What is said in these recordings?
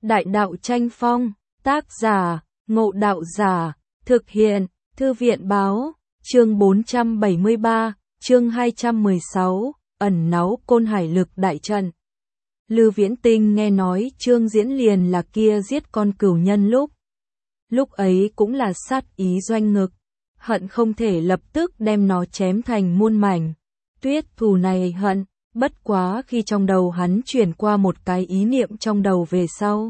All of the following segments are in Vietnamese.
Đại đạo tranh phong, tác giả, Ngộ Đạo Giả, thực hiện, Thư viện báo, chương 473, chương 216, ẩn náu Côn Hải Lực đại trận. Lư Viễn Tinh nghe nói Trương Diễn liền là kia giết con cửu nhân lúc ấy cũng là sát ý doanh ngực, hận không thể lập tức đem nó chém thành muôn mảnh. Tuyết thù này hận, bất quá khi trong đầu hắn chuyển qua một cái ý niệm trong đầu về sau,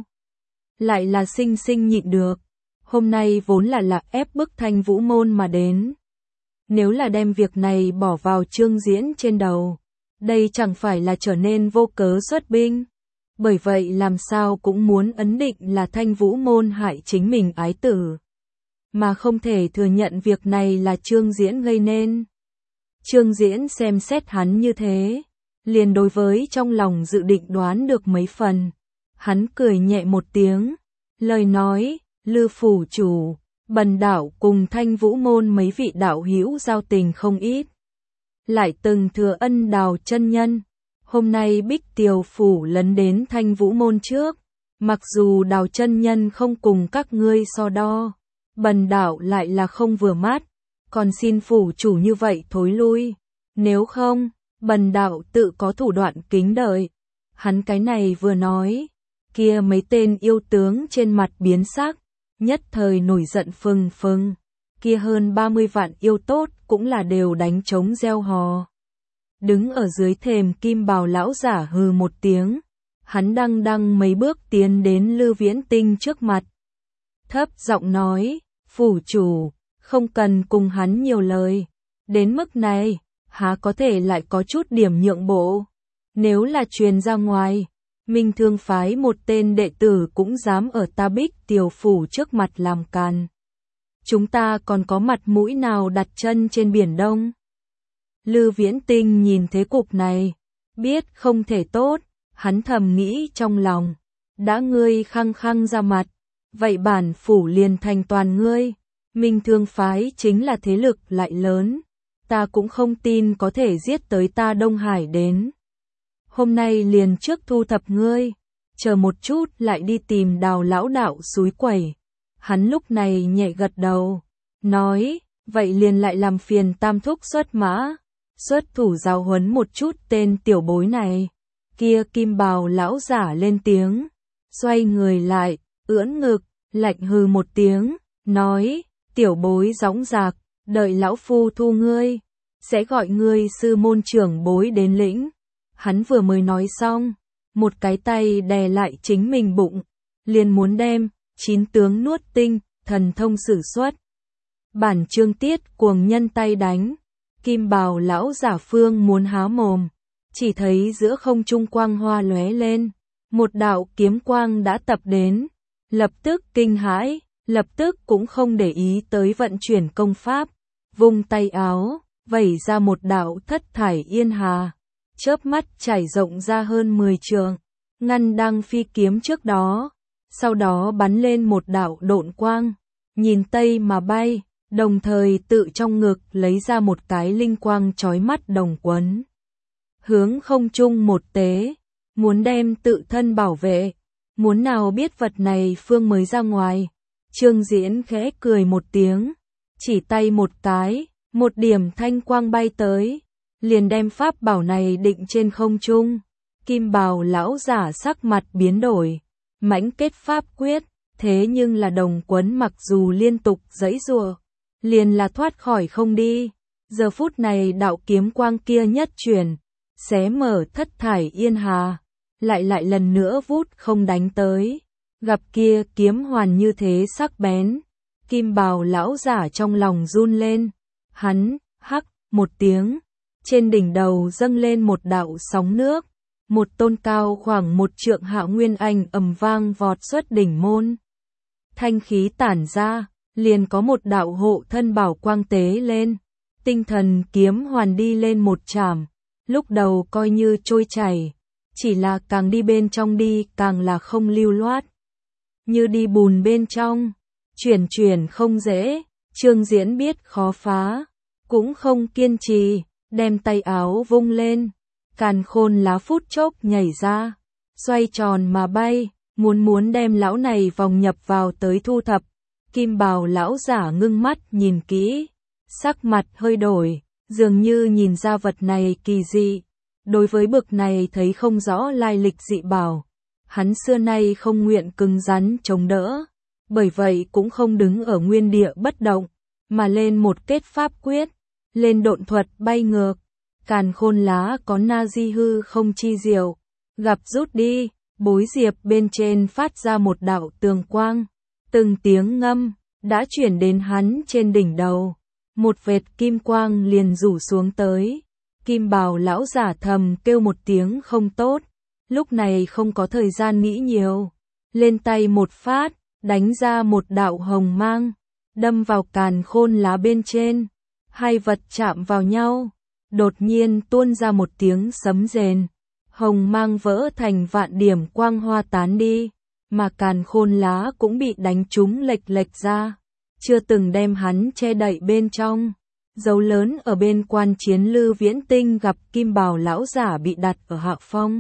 lại là sinh sinh nhịn được. Hôm nay vốn là ép bức Thanh Vũ môn mà đến. Nếu là đem việc này bỏ vào Trương Diễn trên đầu, đây chẳng phải là trở nên vô cớ xuất binh. Bởi vậy làm sao cũng muốn ấn định là Thanh Vũ môn hại chính mình ái tử, mà không thể thừa nhận việc này là Trương Diễn gây nên. Trương Diễn xem xét hắn như thế, liền đối với trong lòng dự định đoán được mấy phần. Hắn cười nhẹ một tiếng, lời nói, Lư phủ chủ, bần đạo cùng Thanh Vũ môn mấy vị đạo hữu giao tình không ít, lại từng thừa ân Đào chân nhân. Hôm nay Bích Tiều phủ lấn đến Thanh Vũ môn trước, mặc dù Đào chân nhân không cùng các ngươi so đo, bần đạo lại là không vừa mắt, còn xin phủ chủ như vậy thối lui, nếu không, bần đạo tự có thủ đoạn kính đợi. Hắn cái này vừa nói, kia mấy tên yêu tướng trên mặt biến sắc, nhất thời nổi giận phừng phừng, kia hơn 30 vạn yêu tốt cũng là đều đánh trống reo hò. Đứng ở dưới thềm kim bào lão giả hừ một tiếng, hắn đăng mấy bước tiến đến Lư Viễn Tinh trước mặt. Thấp giọng nói, phủ chủ, không cần cùng hắn nhiều lời, đến mức này, há có thể lại có chút điểm nhượng bộ. Nếu là truyền ra ngoài, Minh Thương phái một tên đệ tử cũng dám ở ta Bích Tiều phủ trước mặt làm càn. Chúng ta còn có mặt mũi nào đặt chân trên Biển Đông? Lư Viễn Tinh nhìn thế cục này, biết không thể tốt, hắn thầm nghĩ trong lòng, đã ngươi khăng khăng ra mặt, vậy bản phủ liền thành toàn ngươi. Minh Thương phái chính là thế lực lại lớn, ta cũng không tin có thể giết tới ta Đông Hải đến. Hôm nay liền trước thu thập ngươi, chờ một chút lại đi tìm Đào lão đạo xúi quẩy. Hắn lúc này nhẹ gật đầu, nói, vậy liền lại làm phiền Tam thúc xuất mã, xuất thủ giáo huấn một chút tên tiểu bối này. Kia kim bào lão giả lên tiếng, xoay người lại, ưỡn ngực, lạnh hừ một tiếng, nói, tiểu bối dõng dạc, đợi lão phu thu ngươi, sẽ gọi ngươi sư môn trưởng bối đến lĩnh. Hắn vừa mới nói xong, một cái tay đè lại chính mình bụng, liền muốn đem 9 tướng nuốt tinh, thần thông sử xuất. Bản chương tiết cuồng nhân tay đánh, kim bào lão giả phương muốn há mồm, chỉ thấy giữa không trung quang hoa lóe lên, một đạo kiếm quang đã tập đến, lập tức kinh hãi, lập tức cũng không để ý tới vận chuyển công pháp, vung tay áo, vẩy ra một đạo thất thải yên hà, chớp mắt trải rộng ra hơn 10 trượng, ngăn đang phi kiếm trước đó, sau đó bắn lên một đạo độn quang, nhìn tây mà bay, đồng thời tự trong ngực lấy ra một cái linh quang chói mắt đồng quấn. Hướng không trung một tế, muốn đem tự thân bảo vệ, muốn nào biết vật này phương mới ra ngoài. Trương Diễn khẽ cười một tiếng, chỉ tay một cái, một điểm thanh quang bay tới, liền đem pháp bảo này định trên không trung. Kim bào lão giả sắc mặt biến đổi, mãnh kết pháp quyết, thế nhưng là đồng quấn mặc dù liên tục giãy giụa, liền là thoát khỏi không đi. Giờ phút này đạo kiếm quang kia nhất chuyển, xé mở thất thải yên hà, lại lần nữa vút không đánh tới. Gặp kia kiếm hoàn như thế sắc bén, kim bào lão giả trong lòng run lên, hắn hắc một tiếng, trên đỉnh đầu dâng lên một đạo sóng nước, một tôn cao khoảng 1 trượng Hạo Nguyên Anh ầm vang vọt xuất đỉnh môn. Thanh khí tản ra, liền có một đạo hộ thân bảo quang tế lên, tinh thần kiếm hoàn đi lên một chảm, lúc đầu coi như trôi chảy, chỉ là càng đi bên trong đi càng là không lưu loát, như đi bùn bên trong, chuyển không dễ. Trương Diễn biết khó phá, cũng không kiên trì, đem tay áo vung lên, càn khôn lá phút chốc nhảy ra, xoay tròn mà bay, muốn đem lão này vòng nhập vào tới thu thập. Kim bào lão giả ngưng mắt nhìn kỹ, sắc mặt hơi đổi, dường như nhìn ra vật này kỳ dị. Đối với bực này thấy không rõ lai lịch dị bảo, hắn xưa nay không nguyện cứng rắn chống đỡ, bởi vậy cũng không đứng ở nguyên địa bất động, mà lên một kết pháp quyết, lên độn thuật bay ngược. Càn khôn lá có na di hư không chi diệu, gặp rút đi, bối diệp bên trên phát ra một đạo tường quang, từng tiếng ngâm đã chuyển đến hắn trên đỉnh đầu, một vệt kim quang liền rủ xuống tới. Kim bào lão giả thầm kêu một tiếng không tốt, lúc này không có thời gian nghĩ nhiều, lên tay một phát, đánh ra một đạo hồng mang, đâm vào càn khôn lá bên trên, hai vật chạm vào nhau, đột nhiên tuôn ra một tiếng sấm rền, hồng mang vỡ thành vạn điểm quang hoa tán đi, mà càn khôn lá cũng bị đánh trúng lệch ra, chưa từng đem hắn che đậy bên trong. Dấu lớn ở bên quan chiến Lư Viễn Tinh gặp kim bào lão giả bị đặt ở hạ phong.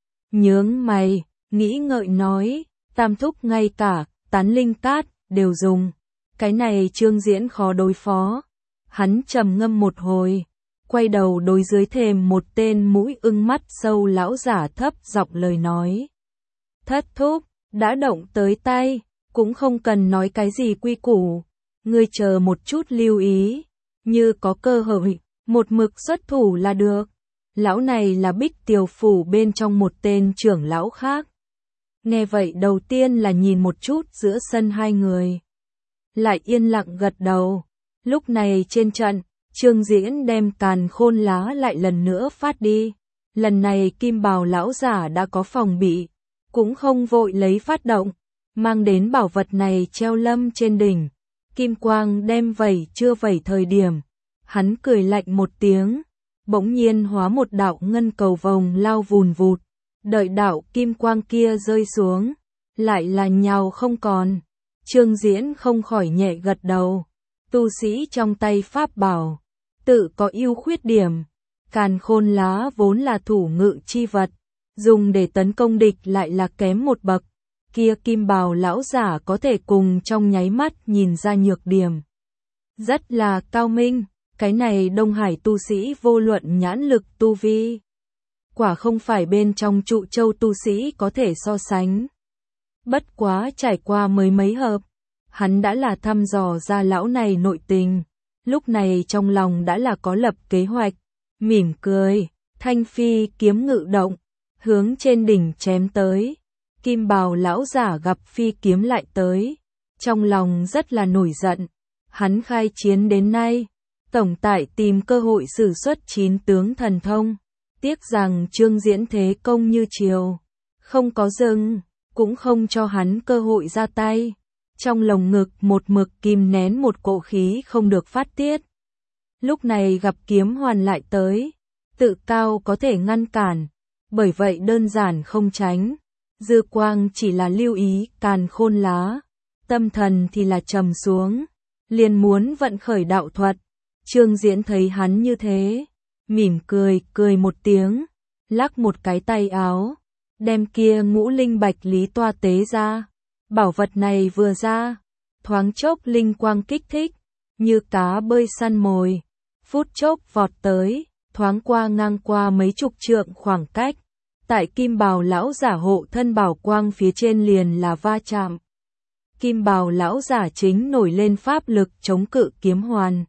Nhướng mày, nghĩ ngợi nói, tam thúc ngay cả, tán linh cát, đều dùng. Cái này Trương Diễn khó đối phó. Hắn trầm ngâm một hồi, quay đầu đối dưới thềm một tên mũi ưng mắt sâu lão giả thấp giọng lời nói. Thất thúc, đã động tới tay, cũng không cần nói cái gì quy củ. Ngươi chờ một chút lưu ý. Như có cơ hội, một mực xuất thủ là được. Lão này là Bích Tiều Phủ bên trong một tên trưởng lão khác. Nghe vậy đầu tiên là nhìn một chút giữa sân hai người. Lại yên lặng gật đầu. Lúc này trên trận, Trương Diễn đem càn khôn lá lại lần nữa phát đi. Lần này kim bào lão giả đã có phòng bị, cũng không vội lấy phát động, mang đến bảo vật này treo lâm trên đỉnh. Kim quang đem vẩy chưa vẩy thời điểm, hắn cười lạnh một tiếng, bỗng nhiên hóa một đạo ngân cầu vồng lao vùn vụt, đợi đạo kim quang kia rơi xuống, lại là nhào không còn. Trương Diễn không khỏi nhẹ gật đầu, tu sĩ trong tay pháp bảo, tự có ưu khuyết điểm, càn khôn lá vốn là thủ ngự chi vật, dùng để tấn công địch lại là kém một bậc. Kia kim bào lão giả có thể cùng trong nháy mắt nhìn ra nhược điểm. Rất là cao minh, cái này Đông Hải tu sĩ vô luận nhãn lực tu vi. Quả không phải bên trong trụ châu tu sĩ có thể so sánh. Bất quá trải qua mấy hợp, hắn đã là thăm dò ra lão này nội tình. Lúc này trong lòng đã là có lập kế hoạch, mỉm cười, thanh phi kiếm ngự động, hướng trên đỉnh chém tới. Kim bào lão giả gặp phi kiếm lại tới, trong lòng rất là nổi giận. Hắn khai chiến đến nay, tổng tại tìm cơ hội sử xuất 9 tướng thần thông. Tiếc rằng Trương Diễn thế công như chiều, không có dừng, cũng không cho hắn cơ hội ra tay. Trong lồng ngực một mực kìm nén một cỗ khí không được phát tiết. Lúc này gặp kiếm hoàn lại tới, tự cao có thể ngăn cản, bởi vậy đơn giản không tránh. Dư quang chỉ là lưu ý càn khôn lá, tâm thần thì là trầm xuống, liền muốn vận khởi đạo thuật. Trương Diễn thấy hắn như thế, mỉm cười một tiếng, lắc một cái tay áo, đem kia ngũ linh bạch lý toa tế ra. Bảo vật này vừa ra, thoáng chốc linh quang kích thích, như cá bơi săn mồi, phút chốc vọt tới, thoáng qua ngang qua mấy chục trượng khoảng cách. Tại kim bào lão giả hộ thân bảo quang phía trên liền là va chạm. Kim bào lão giả chính nổi lên pháp lực chống cự kiếm hoàn.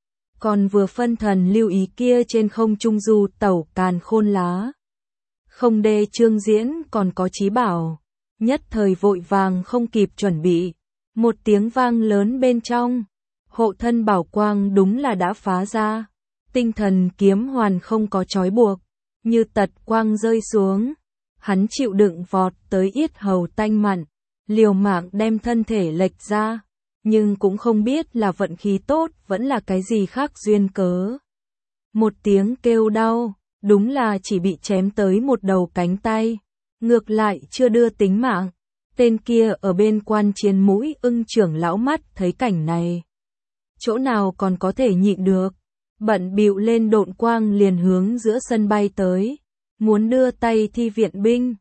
Còn vừa phân thần lưu ý kia trên không trung du tẩu càn khôn lá. Không đê Trương Diễn còn có chí bảo. Nhất thời vội vàng không kịp chuẩn bị. Một tiếng vang lớn bên trong. Hộ thân bảo quang đúng là đã phá ra. Tinh thần kiếm hoàn không có trói buộc. Như tật quang rơi xuống, hắn chịu đựng vọt tới yết hầu tanh mặn, liều mạng đem thân thể lệch ra, nhưng cũng không biết là vận khí tốt vẫn là cái gì khác duyên cớ. Một tiếng kêu đau, đúng là chỉ bị chém tới một đầu cánh tay, ngược lại chưa đưa tính mạng. Tên kia ở bên quan chiến mũi ưng trưởng lão mắt thấy cảnh này, chỗ nào còn có thể nhịn được. Bận bịu lên độn quang liền hướng giữa sân bay tới, muốn đưa tay thi viện binh.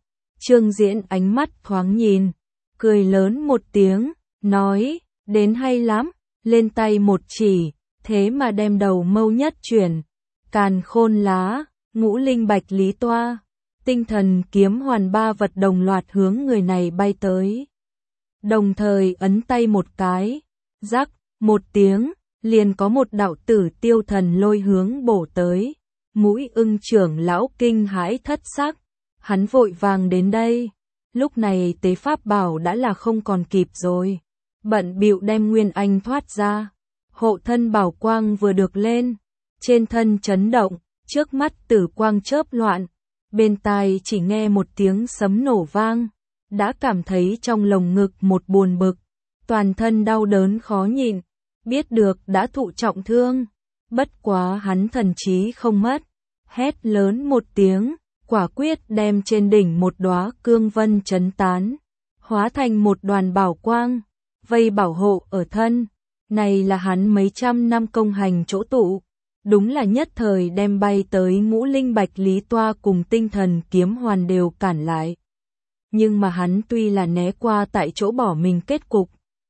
Trương Diễn ánh mắt thoáng nhìn, cười lớn một tiếng, nói, đến hay lắm, lên tay một chỉ, thế mà đem đầu mâu nhất chuyển, càn khôn lá, ngũ linh bạch lý toa, tinh thần kiếm hoàn ba vật đồng loạt hướng người này bay tới. Đồng thời ấn tay một cái, rắc, một tiếng, liền có một đạo tử tiêu thần lôi hướng bổ tới. Mũi Ưng trưởng lão kinh hãi thất sắc, hắn vội vàng đến đây. Lúc này tế pháp bảo đã là không còn kịp rồi, bận bịu đem Nguyên Anh thoát ra. Hộ thân bảo quang vừa được lên, trên thân chấn động, trước mắt tử quang chớp loạn, bên tai chỉ nghe một tiếng sấm nổ vang, đã cảm thấy trong lồng ngực một buồn bực, toàn thân đau đớn khó nhịn, biết được đã thụ trọng thương, bất quá hắn thần trí không mất, hét lớn một tiếng, quả quyết đem trên đỉnh một đóa cương vân chấn tán, hóa thành một đoàn bảo quang, vây bảo hộ ở thân. Này là hắn mấy trăm năm công hành chỗ tụ, đúng là nhất thời đem bay tới ngũ linh bạch lý toa cùng tinh thần kiếm hoàn đều cản lại. Nhưng mà hắn tuy là né qua tại chỗ bỏ mình kết cục,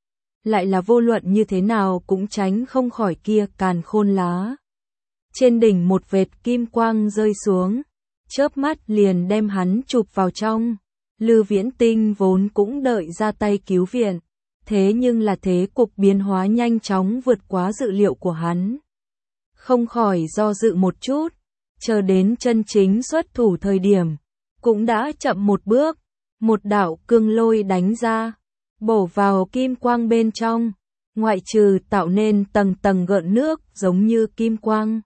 lại là vô luận như thế nào cũng tránh không khỏi kia càn khôn lá. Trên đỉnh một vệt kim quang rơi xuống, chớp mắt liền đem hắn chụp vào trong. Lư Viễn Tinh vốn cũng đợi ra tay cứu viện, thế nhưng là thế cục biến hóa nhanh chóng vượt quá dự liệu của hắn. Không khỏi do dự một chút, chờ đến chân chính xuất thủ thời điểm, cũng đã chậm một bước, một đạo cương lôi đánh ra, bổ vào kim quang bên trong, ngoại trừ tạo nên tầng tầng gợn nước giống như kim quang.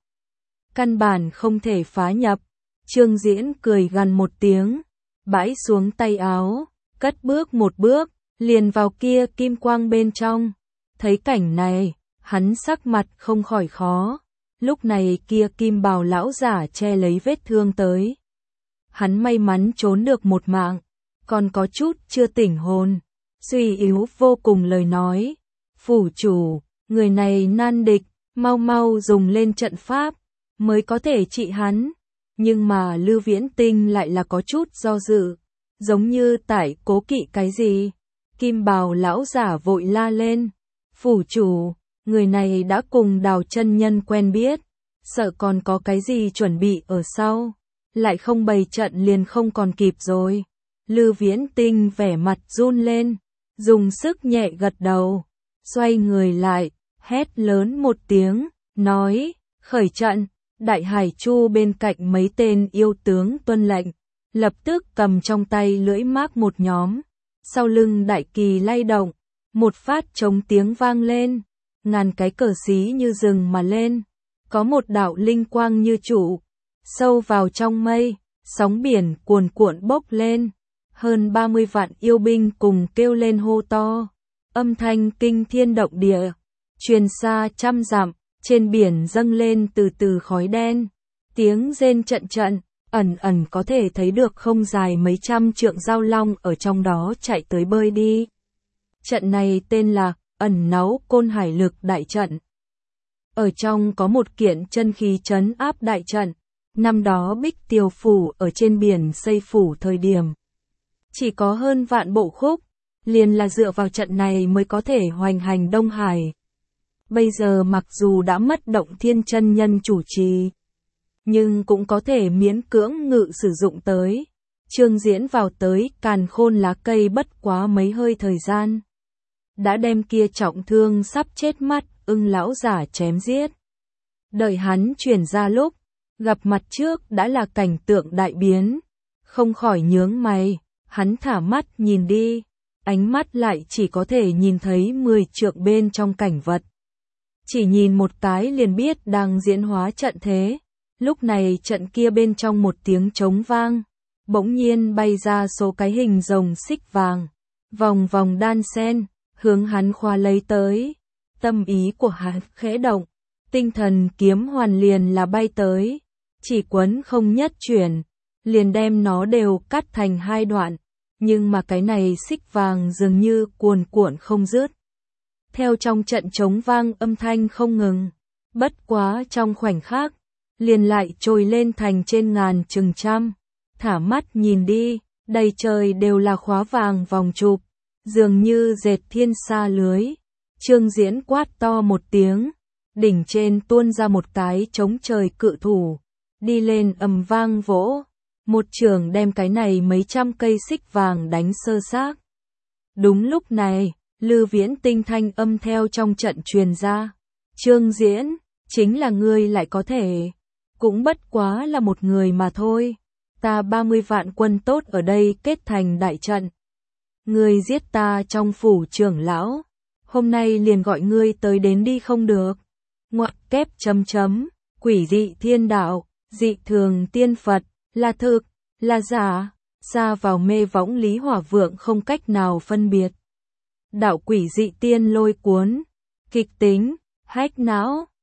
Căn bản không thể phá nhập, Trương Diễn cười gằn một tiếng, bãi xuống tay áo, cất bước một bước, liền vào kia kim quang bên trong. Thấy cảnh này, hắn sắc mặt không khỏi khó, lúc này kia kim bào lão giả che lấy vết thương tới. Hắn may mắn trốn được một mạng, còn có chút chưa tỉnh hồn, suy yếu vô cùng lời nói. Phủ chủ, người này nan địch, mau mau dùng lên trận pháp, mới có thể trị hắn. Nhưng mà Lư Viễn Tinh lại là có chút do dự, giống như tại cố kỵ cái gì. Kim bào lão giả vội la lên, phủ chủ, người này đã cùng Đào chân nhân quen biết, sợ còn có cái gì chuẩn bị ở sau, lại không bày trận liền không còn kịp rồi. Lư Viễn Tinh vẻ mặt run lên, dùng sức nhẹ gật đầu, xoay người lại, hét lớn một tiếng, nói, khởi trận. Đại Hải Chu bên cạnh mấy tên yêu tướng tuân lệnh, lập tức cầm trong tay lưỡi mác một nhóm. Sau lưng đại kỳ lay động, một phát trống tiếng vang lên, ngàn cái cờ xí như rừng mà lên, có một đạo linh quang như trụ, sâu vào trong mây, sóng biển cuồn cuộn bốc lên, hơn 30 vạn yêu binh cùng kêu lên hô to, âm thanh kinh thiên động địa, truyền xa trăm dặm, trên biển dâng lên từ từ khói đen, tiếng rên trận trận. Ẩn ẩn có thể thấy được không dài mấy trăm trượng giao long ở trong đó chạy tới bơi đi. Trận này tên là ẩn náu côn hải lực đại trận. Ở trong có một kiện chân khí trấn áp đại trận. Năm đó Bích Tiêu phủ ở trên biển xây phủ thời điểm, chỉ có hơn vạn bộ khúc, liền là dựa vào trận này mới có thể hoành hành Đông Hải. Bây giờ mặc dù đã mất Động Thiên chân nhân chủ trì, nhưng cũng có thể miễn cưỡng ngự sử dụng tới. Trương Diễn vào tới càn khôn lá cây bất quá mấy hơi thời gian, đã đem kia trọng thương sắp chết mắt Ưng lão giả chém giết. Đợi hắn chuyển ra lúc, gặp mặt trước đã là cảnh tượng đại biến, không khỏi nhướng mày, hắn thả mắt nhìn đi, ánh mắt lại chỉ có thể nhìn thấy 10 trượng bên trong cảnh vật. Chỉ nhìn một cái liền biết đang diễn hóa trận thế. Lúc này trận kia bên trong một tiếng trống vang, bỗng nhiên bay ra số cái hình rồng xích vàng, vòng vòng đan sen, hướng hắn khoa lấy tới. Tâm ý của hắn khẽ động, tinh thần kiếm hoàn liền là bay tới, chỉ quấn không nhất chuyển, liền đem nó đều cắt thành hai đoạn, nhưng mà cái này xích vàng dường như cuồn cuộn không dứt. Theo trong trận trống vang âm thanh không ngừng, bất quá trong khoảnh khắc, liền lại trồi lên thành trên ngàn chừng trăm. Thả mắt nhìn đi, đầy trời đều là khóa vàng vòng chụp, dường như dệt thiên sa lưới. Trương Diễn quát to một tiếng, đỉnh trên tuôn ra một cái trống trời cự thủ, đi lên ầm vang vỗ, một trường đem cái này mấy trăm cây xích vàng đánh sơ xác. Đúng lúc này, Lư Viễn tinh thanh âm theo trong trận truyền ra, Trương Diễn, chính là ngươi lại có thể, cũng bất quá là một người mà thôi, ta 30 vạn quân tốt ở đây kết thành đại trận. Ngươi giết ta trong phủ trưởng lão, hôm nay liền gọi ngươi tới đến đi không được. Ngoặc kép chấm chấm, quỷ dị thiên đạo, dị thường tiên Phật, là thực, là giả, xa vào mê võng Lý Hỏa Vượng không cách nào phân biệt. Đạo quỷ dị tiên lôi cuốn, kịch tính, hách não.